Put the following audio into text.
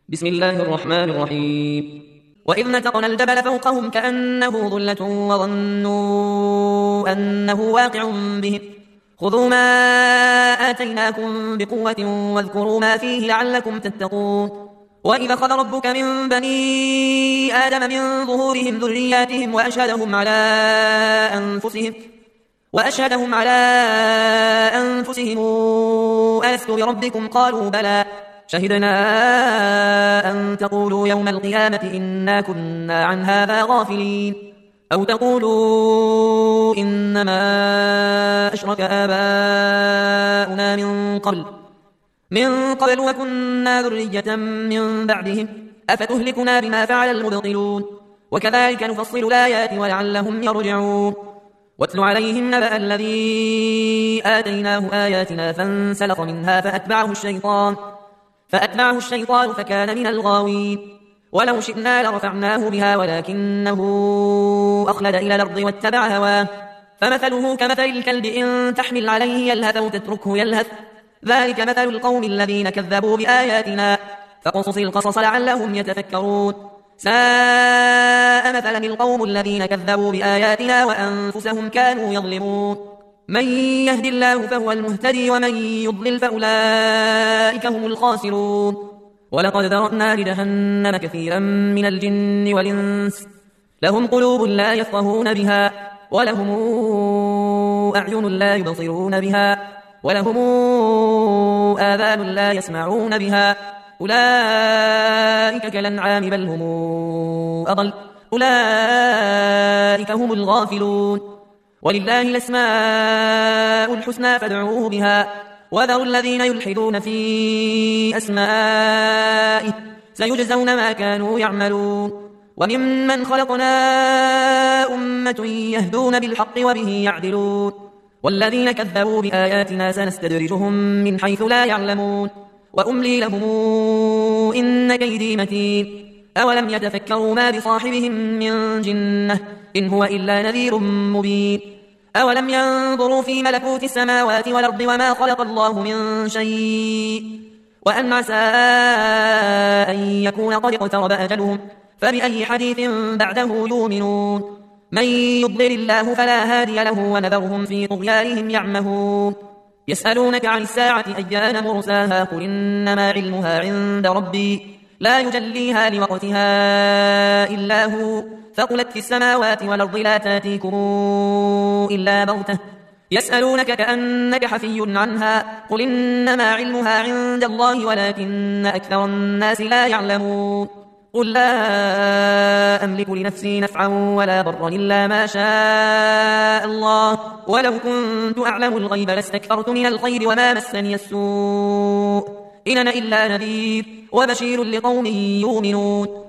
بسم الله الرحمن الرحيم. وإذ نتقنا الجبل فوقهم كأنه ظلة وظنوا أنه واقع بهم خذوا ما آتيناكم بقوة واذكروا ما فيه لعلكم تتقون. وإذا أخذ ربك من بني آدم من ظهورهم ذرياتهم وأشهدهم على أنفسهم ألست بربكم قالوا بلى شهدنا أن تقولوا يوم القيامة إنا كنا عن هذا غافلين أو تقولوا إنما أشرك آباؤنا من قبل وكنا ذرية من بعدهم أفتهلكنا بما فعل المبطلون وكذلك نفصل الآيات ولعلهم يرجعون. واتل عليهم نبأ الذي آتيناه آياتنا فانسلخ منها فأتبعه الشيطان فكان من الغاوين. ولو شئنا لرفعناه بها ولكنه أخلد إلى الأرض واتبع هواه فمثله كمثل الكلب إن تحمل عليه يلهث أو تتركه يلهث ذلك مثل القوم الذين كذبوا بآياتنا فقصص القصص لعلهم يتفكرون. ساء مثلا القوم الذين كذبوا بآياتنا وأنفسهم كانوا يظلمون. من يهد الله فهو المهتدي ومن يضلل فأولئك هم الخاسرون. ولقد ذرأنا لجهنم كثيرا من الجن والإنس لهم قلوب لا يفقهون بها ولهم أعين لا يبصرون بها ولهم آذان لا يسمعون بها أولئك كالأنعام بل هم أضل أولئك هم الغافلون. ولله الأسماء الحسنى فادعوه بها وذروا الذين يلحدون في أسمائه سيجزون ما كانوا يعملون. وممن خلقنا أمة يهدون بالحق وبه يعدلون والذين كذبوا بآياتنا سنستدرجهم من حيث لا يعلمون وأملي لهم إن كيدي متين. أولم يتفكروا ما بصاحبهم من جنة إن هو إلا نذير مبين. أولم ينظروا في ملكوت السماوات والأرض وما خلق الله من شيء وأن عسى أن يكون قد اقترب أجلهم فبأي حديث بعده يؤمنون. من يضلل الله فلا هادي له ونذرهم في طغيانهم يعمهون. يسألونك عن الساعة أيان مرساها قل إنما علمها عند ربي لا يجليها لوقتها إلا هو ثقلت في السماوات والأرض لا تاتيكم إلا بغتة يسألونك كأنك حفي عنها قل إنما علمها عند الله ولكن أكثر الناس لا يعلمون. قل لا أملك لنفسي نفعا ولا ضرا إلا ما شاء الله ولو كنت أعلم الغيب لاستكثرت من الخير وما مسني السوء إن أنا إلا نذير وبشير لقوم يؤمنون.